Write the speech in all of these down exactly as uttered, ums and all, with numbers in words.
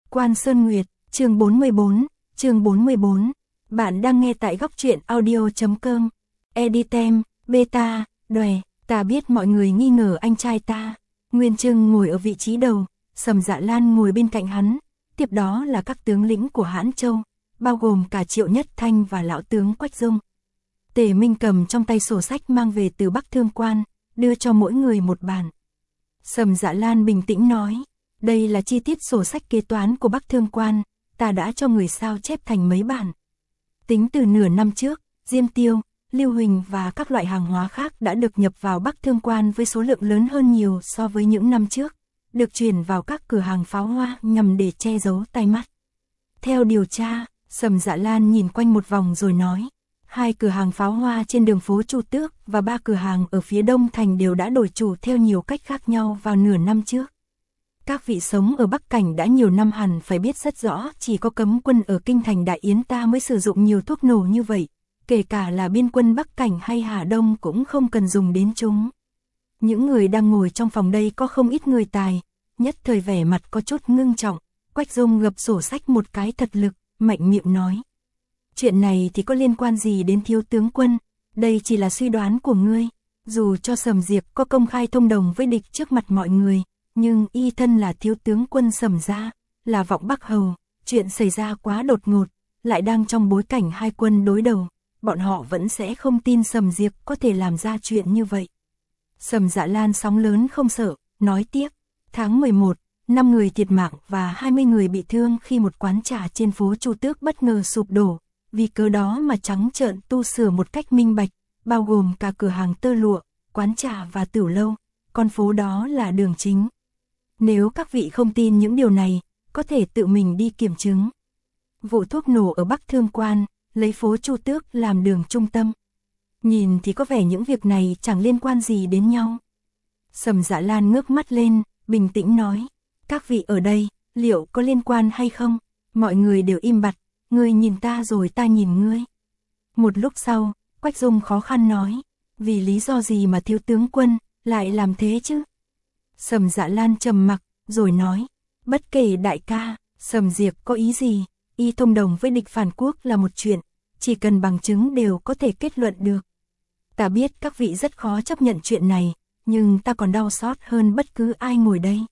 Quan Sơn Nguyệt, chương bốn mươi bốn, chương bốn mươi bốn. Bạn đang nghe tại góc truyện audio chấm com. Editem, beta, đòe, ta biết mọi người nghi ngờ anh trai ta. Nguyên Trưng ngồi ở vị trí đầu, Sầm Dạ Lan ngồi bên cạnh hắn, tiếp đó là các tướng lĩnh của Hãn Châu, bao gồm cả Triệu Nhất Thanh và lão tướng Quách Dung. Tề Minh cầm trong tay sổ sách mang về từ Bắc Thương Quan, đưa cho mỗi người một bản. Sầm Dạ Lan bình tĩnh nói, đây là chi tiết sổ sách kế toán của Bắc Thương Quan, ta đã cho người sao chép thành mấy bản. Tính từ nửa năm trước, diêm tiêu, lưu huỳnh và các loại hàng hóa khác đã được nhập vào Bắc Thương Quan với số lượng lớn hơn nhiều so với những năm trước, được chuyển vào các cửa hàng pháo hoa nhằm để che giấu tai mắt. Theo điều tra, Sầm Dạ Lan nhìn quanh một vòng rồi nói, hai cửa hàng pháo hoa trên đường phố Chu Tước và ba cửa hàng ở phía đông thành đều đã đổi chủ theo nhiều cách khác nhau vào nửa năm trước. Các vị sống ở Bắc Cảnh đã nhiều năm hẳn phải biết rất rõ, chỉ có cấm quân ở kinh thành Đại Yến ta mới sử dụng nhiều thuốc nổ như vậy, kể cả là biên quân Bắc Cảnh hay Hà Đông cũng không cần dùng đến chúng. Những người đang ngồi trong phòng đây có không ít người tài, nhất thời vẻ mặt có chút ngưng trọng. Quách Dung gập sổ sách một cái thật lực, mạnh miệng nói, chuyện này thì có liên quan gì đến thiếu tướng quân, đây chỉ là suy đoán của ngươi. Dù cho Sầm Diệp có công khai thông đồng với địch trước mặt mọi người, nhưng y thân là thiếu tướng quân Sầm gia, là vọng Bắc hầu, chuyện xảy ra quá đột ngột, lại đang trong bối cảnh hai quân đối đầu, bọn họ vẫn sẽ không tin Sầm Diệp có thể làm ra chuyện như vậy. Sầm Dạ Lan sóng lớn không sợ, nói tiếp, tháng mười một, năm người thiệt mạng và hai mươi người bị thương khi một quán trà trên phố Chu Tước bất ngờ sụp đổ, vì cớ đó mà trắng trợn tu sửa một cách minh bạch, bao gồm cả cửa hàng tơ lụa, quán trà và tửu lâu, con phố đó là đường chính. Nếu các vị không tin những điều này, có thể tự mình đi kiểm chứng. Vụ thuốc nổ ở Bắc Thương Quan, lấy phố Chu Tước làm đường trung tâm. Nhìn thì có vẻ những việc này chẳng liên quan gì đến nhau. Sầm Dạ Lan ngước mắt lên, bình tĩnh nói, các vị ở đây, liệu có liên quan hay không? Mọi người đều im bặt, ngươi nhìn ta rồi ta nhìn ngươi. Một lúc sau, Quách Dung khó khăn nói, vì lý do gì mà thiếu tướng quân lại làm thế chứ? Sầm Dạ Lan trầm mặc, rồi nói, bất kể đại ca, Sầm Diệp có ý gì, y thông đồng với địch phản quốc là một chuyện, chỉ cần bằng chứng đều có thể kết luận được. Ta biết các vị rất khó chấp nhận chuyện này, nhưng ta còn đau xót hơn bất cứ ai ngồi đây.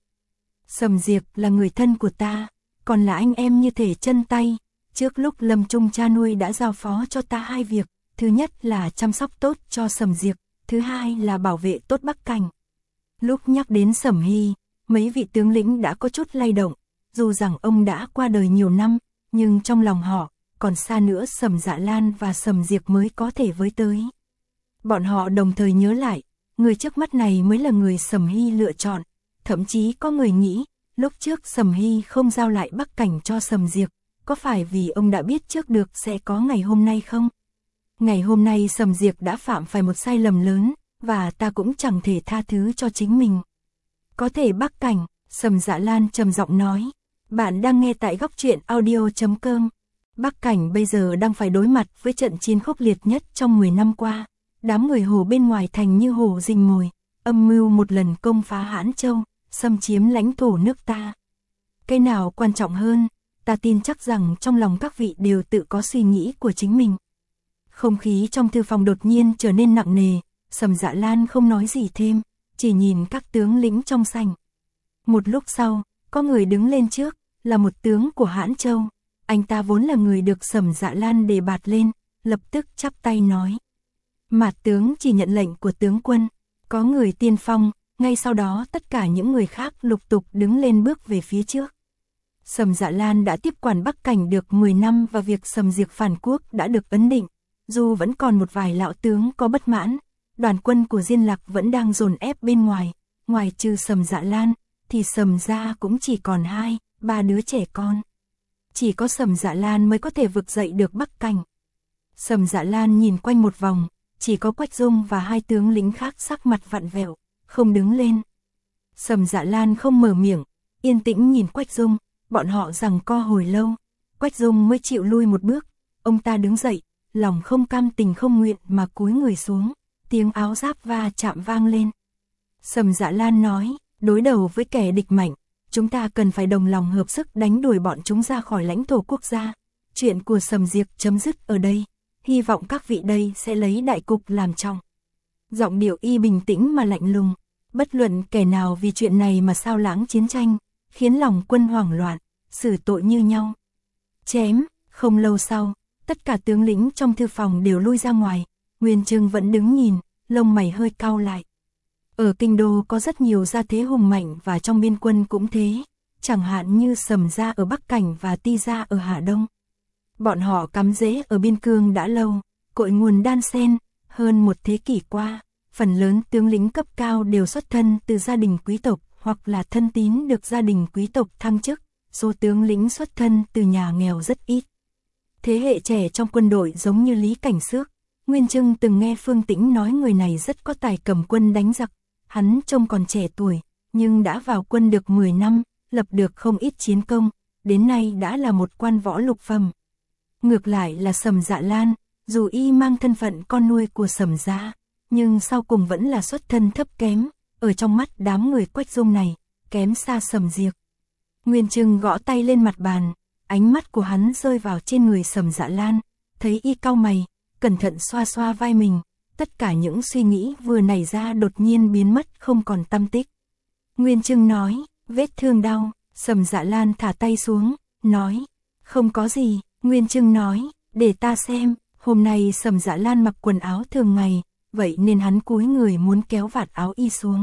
Sầm Diệp là người thân của ta, còn là anh em như thể chân tay. Trước lúc lâm chung cha nuôi đã giao phó cho ta hai việc, thứ nhất là chăm sóc tốt cho Sầm Diệp, thứ hai là bảo vệ tốt Bắc Cảnh. Lúc nhắc đến Sầm Hy, mấy vị tướng lĩnh đã có chút lay động, dù rằng ông đã qua đời nhiều năm, nhưng trong lòng họ, còn xa nữa Sầm Dạ Lan và Sầm Diệp mới có thể với tới. Bọn họ đồng thời nhớ lại, người trước mắt này mới là người Sầm Hy lựa chọn, thậm chí có người nghĩ, lúc trước Sầm Hy không giao lại Bắc Cảnh cho Sầm Diệp, có phải vì ông đã biết trước được sẽ có ngày hôm nay không? Ngày hôm nay Sầm Diệp đã phạm phải một sai lầm lớn, và ta cũng chẳng thể tha thứ cho chính mình. Có thể Bắc Cảnh, Sầm Dạ Lan trầm giọng nói, bạn đang nghe tại góc truyện audio chấm com. Bắc Cảnh bây giờ đang phải đối mặt với trận chiến khốc liệt nhất trong mười năm qua. Đám người Hồ bên ngoài thành như hổ rình mồi, âm mưu một lần công phá Hãn Châu, xâm chiếm lãnh thổ nước ta. Cái nào quan trọng hơn, ta tin chắc rằng trong lòng các vị đều tự có suy nghĩ của chính mình. Không khí trong thư phòng đột nhiên trở nên nặng nề, Sầm Dạ Lan không nói gì thêm, chỉ nhìn các tướng lĩnh trong sảnh. Một lúc sau, có người đứng lên trước, là một tướng của Hãn Châu. Anh ta vốn là người được Sầm Dạ Lan đề bạt lên, lập tức chắp tay nói, Mạt tướng chỉ nhận lệnh của tướng quân. Có người tiên phong, ngay sau đó tất cả những người khác lục tục đứng lên bước về phía trước. Sầm Dạ Lan đã tiếp quản Bắc Cảnh được mười năm và việc Sầm Diệp phản quốc đã được ấn định. Dù vẫn còn một vài lão tướng có bất mãn, đoàn quân của Diên Lạc vẫn đang dồn ép bên ngoài. Ngoài trừ Sầm Dạ Lan, thì Sầm gia cũng chỉ còn hai, ba đứa trẻ con. Chỉ có Sầm Dạ Lan mới có thể vực dậy được Bắc Cảnh. Sầm Dạ Lan nhìn quanh một vòng, chỉ có Quách Dung và hai tướng lĩnh khác sắc mặt vặn vẹo, không đứng lên. Sầm Dạ Lan không mở miệng, yên tĩnh nhìn Quách Dung, bọn họ giằng co hồi lâu, Quách Dung mới chịu lui một bước, ông ta đứng dậy, lòng không cam tình không nguyện mà cúi người xuống, tiếng áo giáp va chạm vang lên. Sầm Dạ Lan nói, đối đầu với kẻ địch mạnh, chúng ta cần phải đồng lòng hợp sức đánh đuổi bọn chúng ra khỏi lãnh thổ quốc gia. Chuyện của Sầm Diệp chấm dứt ở đây, hy vọng các vị đây sẽ lấy đại cục làm trọng. Giọng điệu y bình tĩnh mà lạnh lùng, bất luận kẻ nào vì chuyện này mà xao lãng chiến tranh, khiến lòng quân hoảng loạn, xử tội như nhau. Chém, không lâu sau, tất cả tướng lĩnh trong thư phòng đều lui ra ngoài, Nguyên Chương vẫn đứng nhìn, lông mày hơi cau lại. Ở kinh đô có rất nhiều gia thế hùng mạnh và trong biên quân cũng thế, chẳng hạn như Sầm gia ở Bắc Cảnh và Ti gia ở Hà Đông. Bọn họ cắm rễ ở biên cương đã lâu, cội nguồn đan xen, hơn một thế kỷ qua, phần lớn tướng lĩnh cấp cao đều xuất thân từ gia đình quý tộc hoặc là thân tín được gia đình quý tộc thăng chức, số tướng lĩnh xuất thân từ nhà nghèo rất ít. Thế hệ trẻ trong quân đội giống như Lý Cảnh Xước, Nguyên Chương từng nghe Phương Tĩnh nói người này rất có tài cầm quân đánh giặc, hắn trông còn trẻ tuổi, nhưng đã vào quân được mười năm, lập được không ít chiến công, đến nay đã là một quan võ lục phẩm. Ngược lại là Sầm Dạ Lan, dù y mang thân phận con nuôi của Sầm gia, nhưng sau cùng vẫn là xuất thân thấp kém, ở trong mắt đám người Quách Dung này, kém xa Sầm Diệp. Nguyên Chương gõ tay lên mặt bàn, ánh mắt của hắn rơi vào trên người Sầm Dạ Lan, thấy y cau mày, cẩn thận xoa xoa vai mình, tất cả những suy nghĩ vừa nảy ra đột nhiên biến mất không còn tăm tích. Nguyên Chương nói, vết thương đau, Sầm Dạ Lan thả tay xuống, nói, không có gì. Nguyên Chương nói, để ta xem, hôm nay Sầm Dạ Lan mặc quần áo thường ngày, vậy nên hắn cúi người muốn kéo vạt áo y xuống.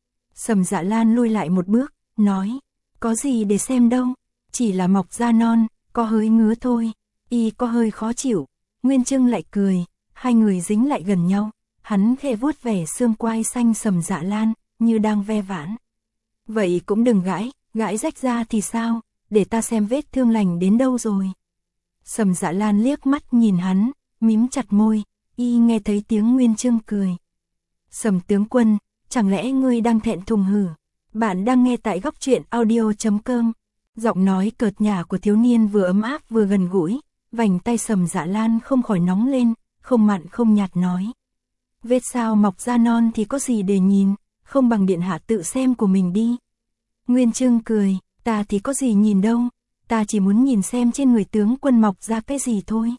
Sầm Dạ Lan lui lại một bước, nói, có gì để xem đâu, chỉ là mọc da non, có hơi ngứa thôi, y có hơi khó chịu. Nguyên Chương lại cười, hai người dính lại gần nhau, hắn khẽ vuốt vẻ xương quai xanh Sầm Dạ Lan, như đang ve vãn. Vậy cũng đừng gãi, gãi rách ra thì sao, để ta xem vết thương lành đến đâu rồi. Sầm Dạ Lan liếc mắt nhìn hắn, mím chặt môi, y nghe thấy tiếng Nguyên Chương cười. Sầm tướng quân, chẳng lẽ ngươi đang thẹn thùng hử? Bạn đang nghe tại góc truyện audio chấm com. Giọng nói cợt nhả của thiếu niên vừa ấm áp vừa gần gũi, vành tay Sầm Dạ Lan không khỏi nóng lên, không mặn không nhạt nói. Vết sao mọc da non thì có gì để nhìn, không bằng điện hạ tự xem của mình đi. Nguyên Chương cười, ta thì có gì nhìn đâu, ta chỉ muốn nhìn xem trên người tướng quân mọc ra cái gì thôi.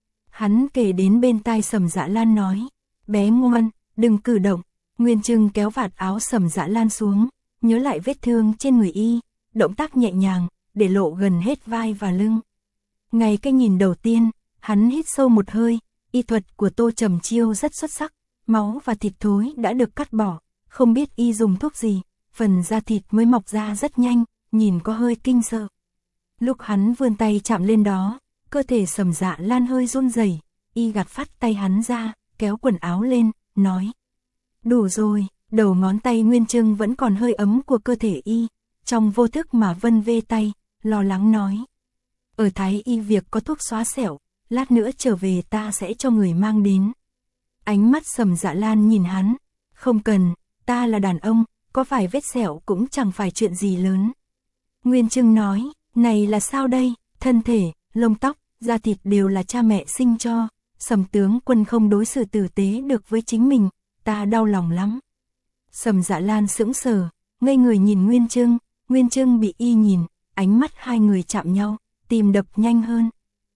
Hắn kể đến bên tai Sầm Dạ Lan nói, bé ngoan, đừng cử động. Nguyên Chương kéo vạt áo Sầm Dạ Lan xuống, nhớ lại vết thương trên người y, động tác nhẹ nhàng, để lộ gần hết vai và lưng. Ngay cái nhìn đầu tiên, hắn hít sâu một hơi, y thuật của Tô Trầm Chiêu rất xuất sắc, máu và thịt thối đã được cắt bỏ, không biết y dùng thuốc gì, phần da thịt mới mọc ra rất nhanh, nhìn có hơi kinh sợ. Lúc hắn vươn tay chạm lên đó, cơ thể Sầm Dạ Lan hơi run rẩy, y gạt phát tay hắn ra, kéo quần áo lên, nói. Đủ rồi, đầu ngón tay Nguyên Chương vẫn còn hơi ấm của cơ thể y, trong vô thức mà vân vê tay, lo lắng nói. Ở Thái y việc có thuốc xóa sẹo, lát nữa trở về ta sẽ cho người mang đến. Ánh mắt Sầm Dạ Lan nhìn hắn, không cần, ta là đàn ông, có phải vết sẹo cũng chẳng phải chuyện gì lớn. Nguyên Chương nói, này là sao đây, thân thể, lông tóc, da thịt đều là cha mẹ sinh cho, Sầm tướng quân không đối xử tử tế được với chính mình, ta đau lòng lắm. Sầm Dạ Lan sững sờ, ngây người nhìn Nguyên Chương, Nguyên Chương bị y nhìn, ánh mắt hai người chạm nhau, tim đập nhanh hơn.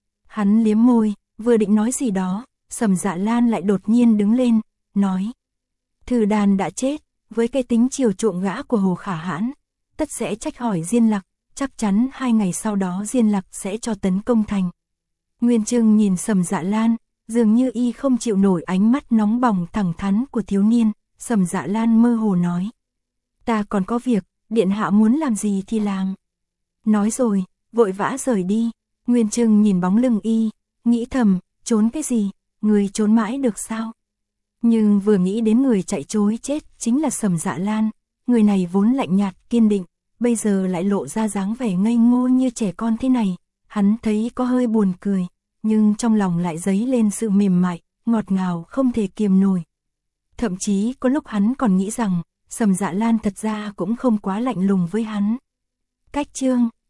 Hắn liếm môi, vừa định nói gì đó, Sầm Dạ Lan lại đột nhiên đứng lên, nói. Thử Đàn đã chết, với cái tính chiều chuộng gã của Hồ Khả Hãn, tất sẽ trách hỏi Diên Lạc, chắc chắn hai ngày sau đó Diên Lạc sẽ cho tấn công thành. Nguyên Chương nhìn Sầm Dạ Lan, dường như y không chịu nổi ánh mắt nóng bỏng thẳng thắn của thiếu niên, Sầm Dạ Lan mơ hồ nói. Ta còn có việc, điện hạ muốn làm gì thì làm. Nói rồi, vội vã rời đi, Nguyên Chương nhìn bóng lưng y, nghĩ thầm, trốn cái gì, người trốn mãi được sao? Nhưng vừa nghĩ đến người chạy trối chết chính là Sầm Dạ Lan, người này vốn lạnh nhạt kiên định, bây giờ lại lộ ra dáng vẻ ngây ngô như trẻ con thế này, hắn thấy có hơi buồn cười, nhưng trong lòng lại dấy lên sự mềm mại, ngọt ngào không thể kiềm nổi. Thậm chí có lúc hắn còn nghĩ rằng, Sầm Dạ Lan thật ra cũng không quá lạnh lùng với hắn. Cách chương